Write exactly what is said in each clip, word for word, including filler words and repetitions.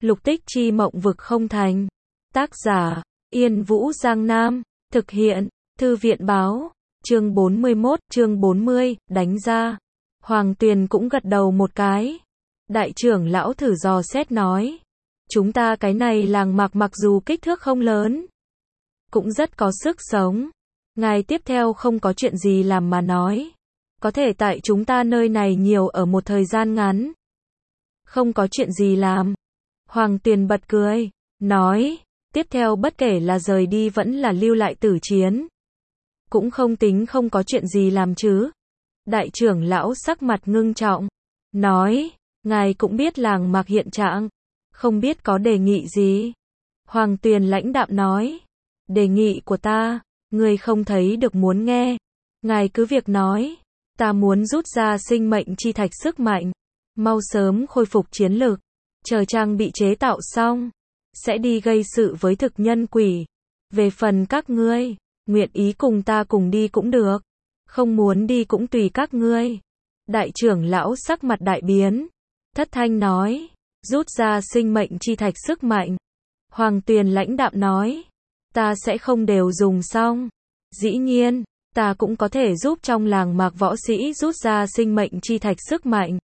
Lục Tích Chi mộng vực không thành. Tác giả, Yên Vũ Giang Nam. Thực hiện, Thư viện báo. Chương bốn mươi mốt, chương bốn mươi, đánh ra. Hoàng Tuyền cũng gật đầu một cái. Đại trưởng lão thử dò xét nói. Chúng ta cái này làng mạc mặc dù kích thước không lớn, cũng rất có sức sống. Ngài tiếp theo không có chuyện gì làm mà nói. Có thể tại chúng ta nơi này nhiều ở một thời gian ngắn. Không có chuyện gì làm. Hoàng Tuyền bật cười, nói, tiếp theo bất kể là rời đi vẫn là lưu lại tử chiến, cũng không tính không có chuyện gì làm chứ. Đại trưởng lão sắc mặt ngưng trọng, nói, ngài cũng biết làng mạc hiện trạng, không biết có đề nghị gì. Hoàng Tuyền lãnh đạm nói, đề nghị của ta, ngươi không thấy được muốn nghe. Ngài cứ việc nói, ta muốn rút ra sinh mệnh chi thạch sức mạnh, mau sớm khôi phục chiến lực, chờ trang bị chế tạo xong, sẽ đi gây sự với thực nhân quỷ. Về phần các ngươi, nguyện ý cùng ta cùng đi cũng được, không muốn đi cũng tùy các ngươi. Đại trưởng lão sắc mặt đại biến, thất thanh nói, rút ra sinh mệnh chi thạch sức mạnh. Hoàng Tuyền lãnh đạm nói, ta sẽ không đều dùng xong. Dĩ nhiên, ta cũng có thể giúp trong làng mạc võ sĩ rút ra sinh mệnh chi thạch sức mạnh,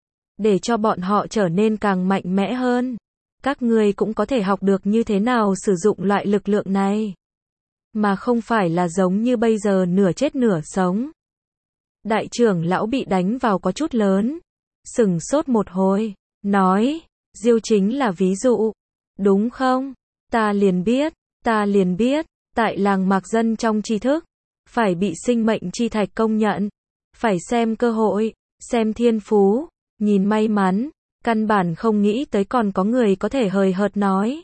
để cho bọn họ trở nên càng mạnh mẽ hơn. Các ngươi cũng có thể học được như thế nào sử dụng loại lực lượng này, mà không phải là giống như bây giờ nửa chết nửa sống. Đại trưởng lão bị đánh vào có chút lớn, sửng sốt một hồi, nói, Diêu chính là ví dụ, đúng không? Ta liền biết, ta liền biết, tại làng mạc dân trong tri thức, phải bị sinh mệnh chi thạch công nhận, phải xem cơ hội, xem thiên phú, nhìn may mắn, căn bản không nghĩ tới còn có người có thể hời hợt nói.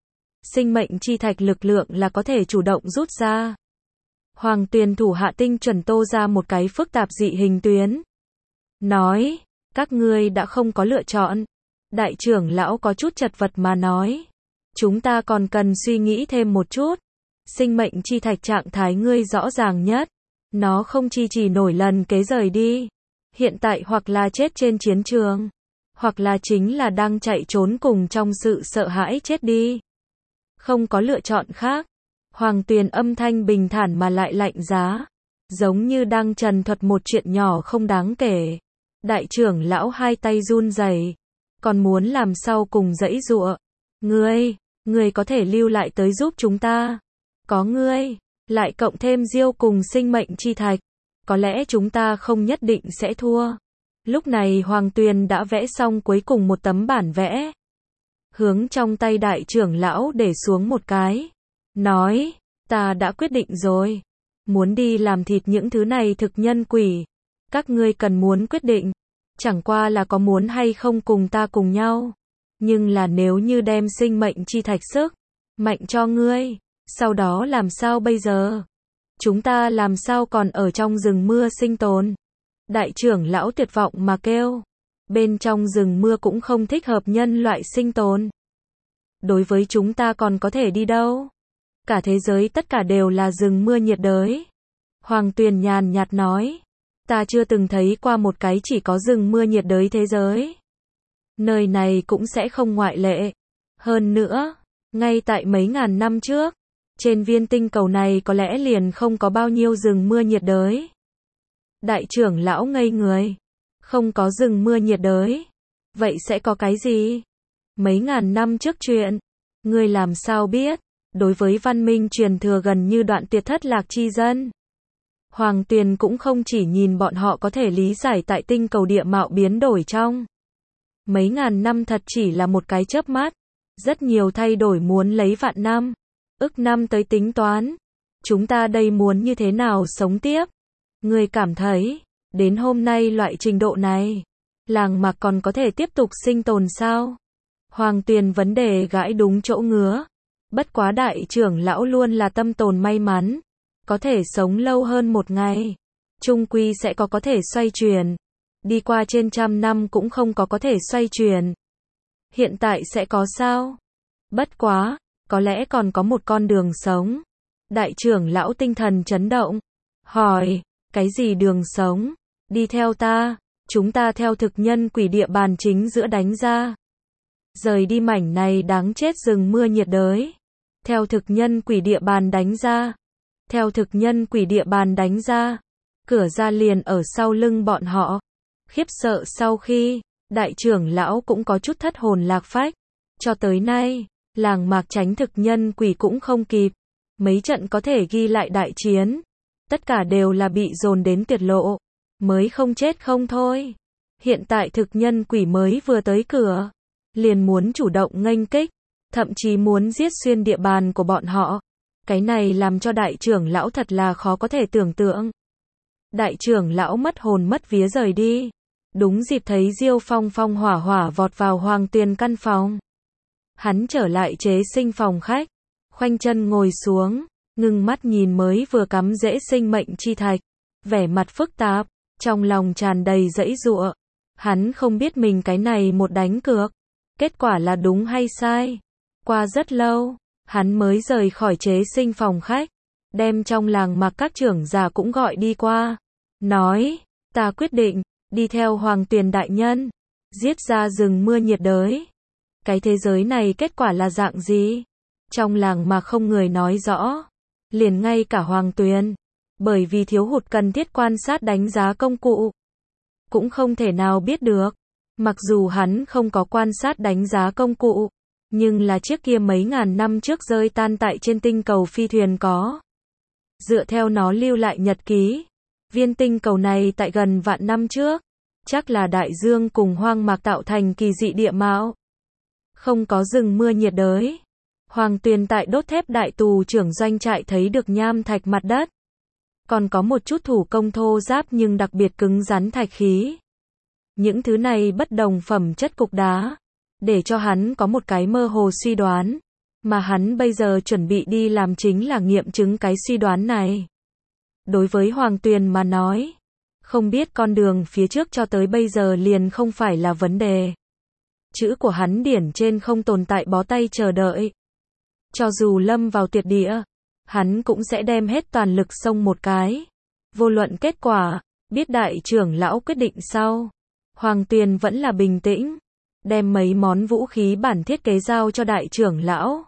Sinh mệnh chi thạch lực lượng là có thể chủ động rút ra. Hoàng Tuyền thủ hạ tinh chuẩn tô ra một cái phức tạp dị hình tuyến. Nói, các ngươi đã không có lựa chọn. Đại trưởng lão có chút chật vật mà nói. Chúng ta còn cần suy nghĩ thêm một chút. Sinh mệnh chi thạch trạng thái ngươi rõ ràng nhất. Nó không chi chỉ nổi lần kế rời đi. Hiện tại hoặc là chết trên chiến trường, hoặc là chính là đang chạy trốn cùng trong sự sợ hãi chết đi. Không có lựa chọn khác. Hoàng Tuyền âm thanh bình thản mà lại lạnh giá, giống như đang trần thuật một chuyện nhỏ không đáng kể. Đại trưởng lão hai tay run rẩy, còn muốn làm sao cùng giãy giụa. Ngươi, ngươi có thể lưu lại tới giúp chúng ta. Có ngươi, lại cộng thêm Diêu cùng sinh mệnh chi thạch, có lẽ chúng ta không nhất định sẽ thua. Lúc này Hoàng Tuyền đã vẽ xong cuối cùng một tấm bản vẽ, hướng trong tay đại trưởng lão để xuống một cái, nói, ta đã quyết định rồi, muốn đi làm thịt những thứ này thực nhân quỷ. Các ngươi cần muốn quyết định, chẳng qua là có muốn hay không cùng ta cùng nhau. Nhưng là nếu như đem sinh mệnh chi thạch sức mạnh cho ngươi, sau đó làm sao bây giờ? Chúng ta làm sao còn ở trong rừng mưa sinh tồn? Đại trưởng lão tuyệt vọng mà kêu. Bên trong rừng mưa cũng không thích hợp nhân loại sinh tồn. Đối với chúng ta còn có thể đi đâu? Cả thế giới tất cả đều là rừng mưa nhiệt đới. Hoàng Tuyền nhàn nhạt nói. Ta chưa từng thấy qua một cái chỉ có rừng mưa nhiệt đới thế giới. Nơi này cũng sẽ không ngoại lệ. Hơn nữa, ngay tại mấy ngàn năm trước, trên viên tinh cầu này có lẽ liền không có bao nhiêu rừng mưa nhiệt đới. Đại trưởng lão ngây người. Không có rừng mưa nhiệt đới. Vậy sẽ có cái gì? Mấy ngàn năm trước chuyện. Ngươi làm sao biết? Đối với văn minh truyền thừa gần như đoạn tuyệt thất lạc chi dân. Hoàng Tuyền cũng không chỉ nhìn bọn họ có thể lý giải tại tinh cầu địa mạo biến đổi trong. Mấy ngàn năm thật chỉ là một cái chớp mắt. Rất nhiều thay đổi muốn lấy vạn năm, ức năm tới tính toán. Chúng ta đây muốn như thế nào sống tiếp? Ngươi cảm thấy, đến hôm nay loại trình độ này, làng mạc còn có thể tiếp tục sinh tồn sao? Hoàng Tuyền vấn đề gãi đúng chỗ ngứa. Bất quá đại trưởng lão luôn là tâm tồn may mắn, có thể sống lâu hơn một ngày, chung quy sẽ có có thể xoay chuyển. Đi qua trên trăm năm cũng không có có thể xoay chuyển. Hiện tại sẽ có sao? Bất quá, có lẽ còn có một con đường sống. Đại trưởng lão tinh thần chấn động, hỏi, cái gì đường sống? Đi theo ta, chúng ta theo thực nhân quỷ địa bàn chính giữa đánh ra. rời đi mảnh này đáng chết rừng mưa nhiệt đới. Theo thực nhân quỷ địa bàn đánh ra, theo thực nhân quỷ địa bàn đánh ra, cửa ra liền ở sau lưng bọn họ. Khiếp sợ sau khi, đại trưởng lão cũng có chút thất hồn lạc phách. Cho tới nay, làng mạc tránh thực nhân quỷ cũng không kịp. Mấy trận có thể ghi lại đại chiến, tất cả đều là bị dồn đến tuyệt lộ, mới không chết không thôi. Hiện tại thực nhân quỷ mới vừa tới cửa, liền muốn chủ động nghênh kích, thậm chí muốn giết xuyên địa bàn của bọn họ. Cái này làm cho đại trưởng lão thật là khó có thể tưởng tượng. Đại trưởng lão mất hồn mất vía rời đi. Đúng dịp thấy Diêu Phong phong hỏa hỏa vọt vào Hoàng Tuyền căn phòng. Hắn trở lại chế sinh phòng khách, khoanh chân ngồi xuống, ngưng mắt nhìn mới vừa cắm rễ sinh mệnh chi thạch, vẻ mặt phức tạp, trong lòng tràn đầy giãy giụa. Hắn không biết mình cái này một đánh cược, kết quả là đúng hay sai. Qua rất lâu, hắn mới rời khỏi chế sinh phòng khách, đem trong làng mạc các trưởng giả cũng gọi đi qua, nói, ta quyết định, đi theo Hoàng Tuyền đại nhân, giết ra rừng mưa nhiệt đới. Cái thế giới này kết quả là dạng gì? Trong làng mà không người nói rõ, liền ngay cả Hoàng Tuyền, bởi vì thiếu hụt cần thiết quan sát đánh giá công cụ, cũng không thể nào biết được. Mặc dù hắn không có quan sát đánh giá công cụ, nhưng là chiếc kia mấy ngàn năm trước rơi tan tại trên tinh cầu phi thuyền có. Dựa theo nó lưu lại nhật ký, viên tinh cầu này tại gần vạn năm trước, chắc là đại dương cùng hoang mạc tạo thành kỳ dị địa mạo. Không có rừng mưa nhiệt đới. Hoàng Tuyền tại đốt thép đại tù trưởng doanh trại thấy được nham thạch mặt đất. Còn có một chút thủ công thô ráp nhưng đặc biệt cứng rắn thạch khí. Những thứ này bất đồng phẩm chất cục đá, để cho hắn có một cái mơ hồ suy đoán, mà hắn bây giờ chuẩn bị đi làm chính là nghiệm chứng cái suy đoán này. Đối với Hoàng Tuyền mà nói, không biết con đường phía trước cho tới bây giờ liền không phải là vấn đề. Chữ của hắn điển trên không tồn tại bó tay chờ đợi. Cho dù lâm vào tuyệt địa, hắn cũng sẽ đem hết toàn lực xông một cái. Vô luận kết quả, biết đại trưởng lão quyết định sau, Hoàng Tuyền vẫn là bình tĩnh, đem mấy món vũ khí bản thiết kế giao cho đại trưởng lão,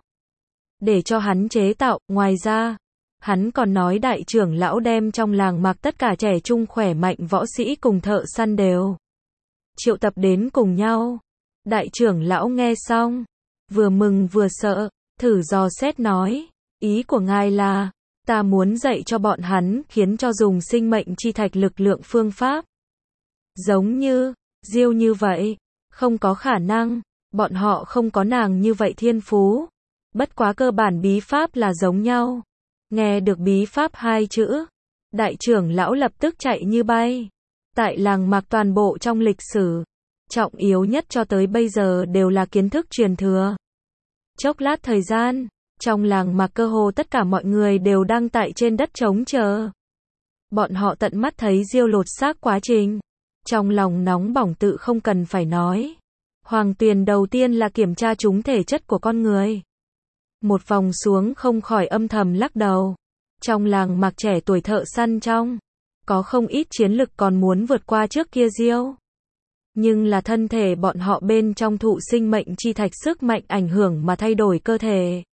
để cho hắn chế tạo. Ngoài ra, hắn còn nói đại trưởng lão đem trong làng mạc tất cả trẻ trung khỏe mạnh võ sĩ cùng thợ săn đều triệu tập đến cùng nhau. Đại trưởng lão nghe xong, vừa mừng vừa sợ, thử dò xét nói, ý của ngài là, ta muốn dạy cho bọn hắn khiến cho dùng sinh mệnh chi thạch lực lượng phương pháp. Giống như, Diêu như vậy, không có khả năng, bọn họ không có nàng như vậy thiên phú. Bất quá cơ bản bí pháp là giống nhau. Nghe được bí pháp hai chữ, đại trưởng lão lập tức chạy như bay. Tại làng mạc toàn bộ trong lịch sử, trọng yếu nhất cho tới bây giờ đều là kiến thức truyền thừa. Chốc lát thời gian, trong làng mạc cơ hồ tất cả mọi người đều đang tại trên đất trống chờ. Bọn họ tận mắt thấy Diêu lột xác quá trình. Trong lòng nóng bỏng tự không cần phải nói. Hoàng Tuyền đầu tiên là kiểm tra chúng thể chất của con người. Một vòng xuống không khỏi âm thầm lắc đầu. Trong làng mạc trẻ tuổi thợ săn trong, có không ít chiến lực còn muốn vượt qua trước kia Diêu. Nhưng là thân thể bọn họ bên trong thụ sinh mệnh chi thạch sức mạnh ảnh hưởng mà thay đổi cơ thể.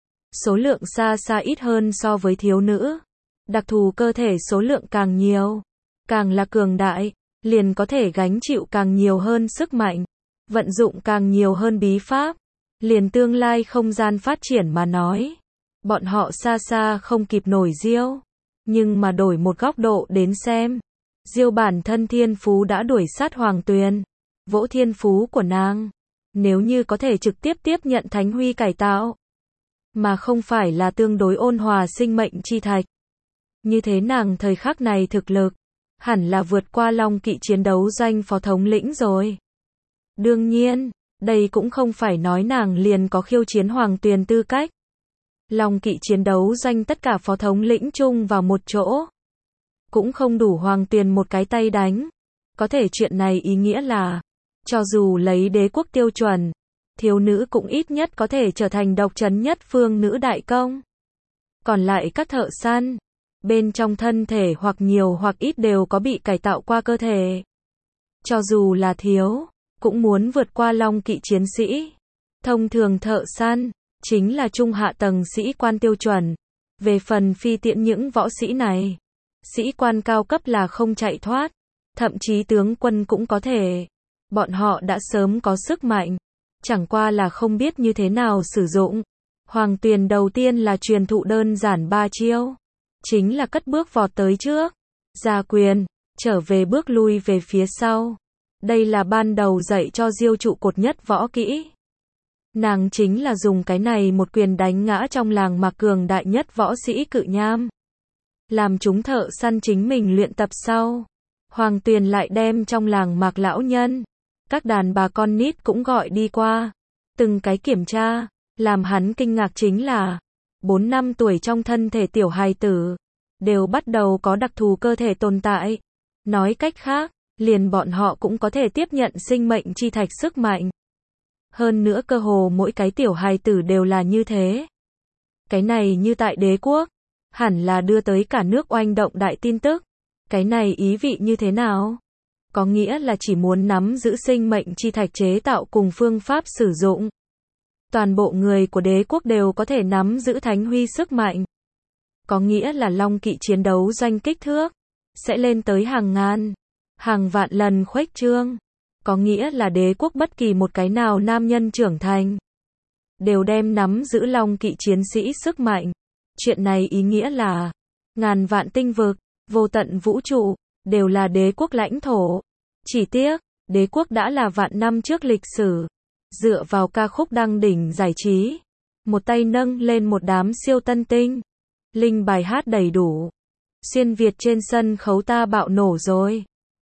Số lượng xa xa ít hơn so với thiếu nữ. Đặc thù cơ thể số lượng càng nhiều, càng là cường đại, liền có thể gánh chịu càng nhiều hơn sức mạnh, vận dụng càng nhiều hơn bí pháp. Liền tương lai không gian phát triển mà nói, bọn họ xa xa không kịp nổi Diêu. Nhưng mà đổi một góc độ đến xem, Diêu bản thân thiên phú đã đuổi sát Hoàng Tuyền. Vỗ thiên phú của nàng, nếu như có thể trực tiếp tiếp nhận thánh huy cải tạo, mà không phải là tương đối ôn hòa sinh mệnh chi thạch, như thế nàng thời khắc này thực lực hẳn là vượt qua Long Kỵ chiến đấu doanh phó thống lĩnh rồi. Đương nhiên, đây cũng không phải nói nàng liền có khiêu chiến Hoàng Tuyền tư cách. Long Kỵ chiến đấu doanh tất cả phó thống lĩnh chung vào một chỗ, cũng không đủ Hoàng Tuyền một cái tay đánh. Có thể chuyện này ý nghĩa là, cho dù lấy đế quốc tiêu chuẩn, thiếu nữ cũng ít nhất có thể trở thành độc trấn nhất phương nữ đại công. Còn lại các thợ săn, bên trong thân thể hoặc nhiều hoặc ít đều có bị cải tạo qua cơ thể. Cho dù là thiếu, cũng muốn vượt qua Long Kỵ chiến sĩ. Thông thường thợ săn, chính là trung hạ tầng sĩ quan tiêu chuẩn. Về phần phi tiễn những võ sĩ này, sĩ quan cao cấp là không chạy thoát, thậm chí tướng quân cũng có thể. Bọn họ đã sớm có sức mạnh, chẳng qua là không biết như thế nào sử dụng. Hoàng Tuyền đầu tiên là truyền thụ đơn giản ba chiêu, chính là cất bước vọt tới trước, ra quyền, trở về bước lui về phía sau. Đây là ban đầu dạy cho Diêu trụ cột nhất võ kỹ. Nàng chính là dùng cái này một quyền đánh ngã trong làng Mạc cường đại nhất võ sĩ Cự Nham. Làm chúng thợ săn chính mình luyện tập sau. Hoàng Tuyền lại đem trong làng Mạc lão nhân, các đàn bà con nít cũng gọi đi qua. Từng cái kiểm tra, làm hắn kinh ngạc chính là, bốn năm tuổi trong thân thể tiểu hài tử, đều bắt đầu có đặc thù cơ thể tồn tại. Nói cách khác, liền bọn họ cũng có thể tiếp nhận sinh mệnh chi thạch sức mạnh. Hơn nữa cơ hồ mỗi cái tiểu hài tử đều là như thế. Cái này như tại đế quốc, hẳn là đưa tới cả nước oanh động đại tin tức. Cái này ý vị như thế nào? Có nghĩa là chỉ muốn nắm giữ sinh mệnh chi thạch chế tạo cùng phương pháp sử dụng. Toàn bộ người của đế quốc đều có thể nắm giữ thánh huy sức mạnh. Có nghĩa là long kỵ chiến đấu doanh kích thước sẽ lên tới hàng ngàn, hàng vạn lần khuếch trương. Có nghĩa là đế quốc bất kỳ một cái nào nam nhân trưởng thành đều đem nắm giữ long kỵ chiến sĩ sức mạnh. Chuyện này ý nghĩa là ngàn vạn tinh vực, vô tận vũ trụ đều là đế quốc lãnh thổ. Chỉ tiếc, đế quốc đã là vạn năm trước lịch sử, dựa vào ca khúc đăng đỉnh giải trí, một tay nâng lên một đám siêu tân tinh, linh bài hát đầy đủ. Xuyên Việt trên sân khấu ta bạo nổ rồi.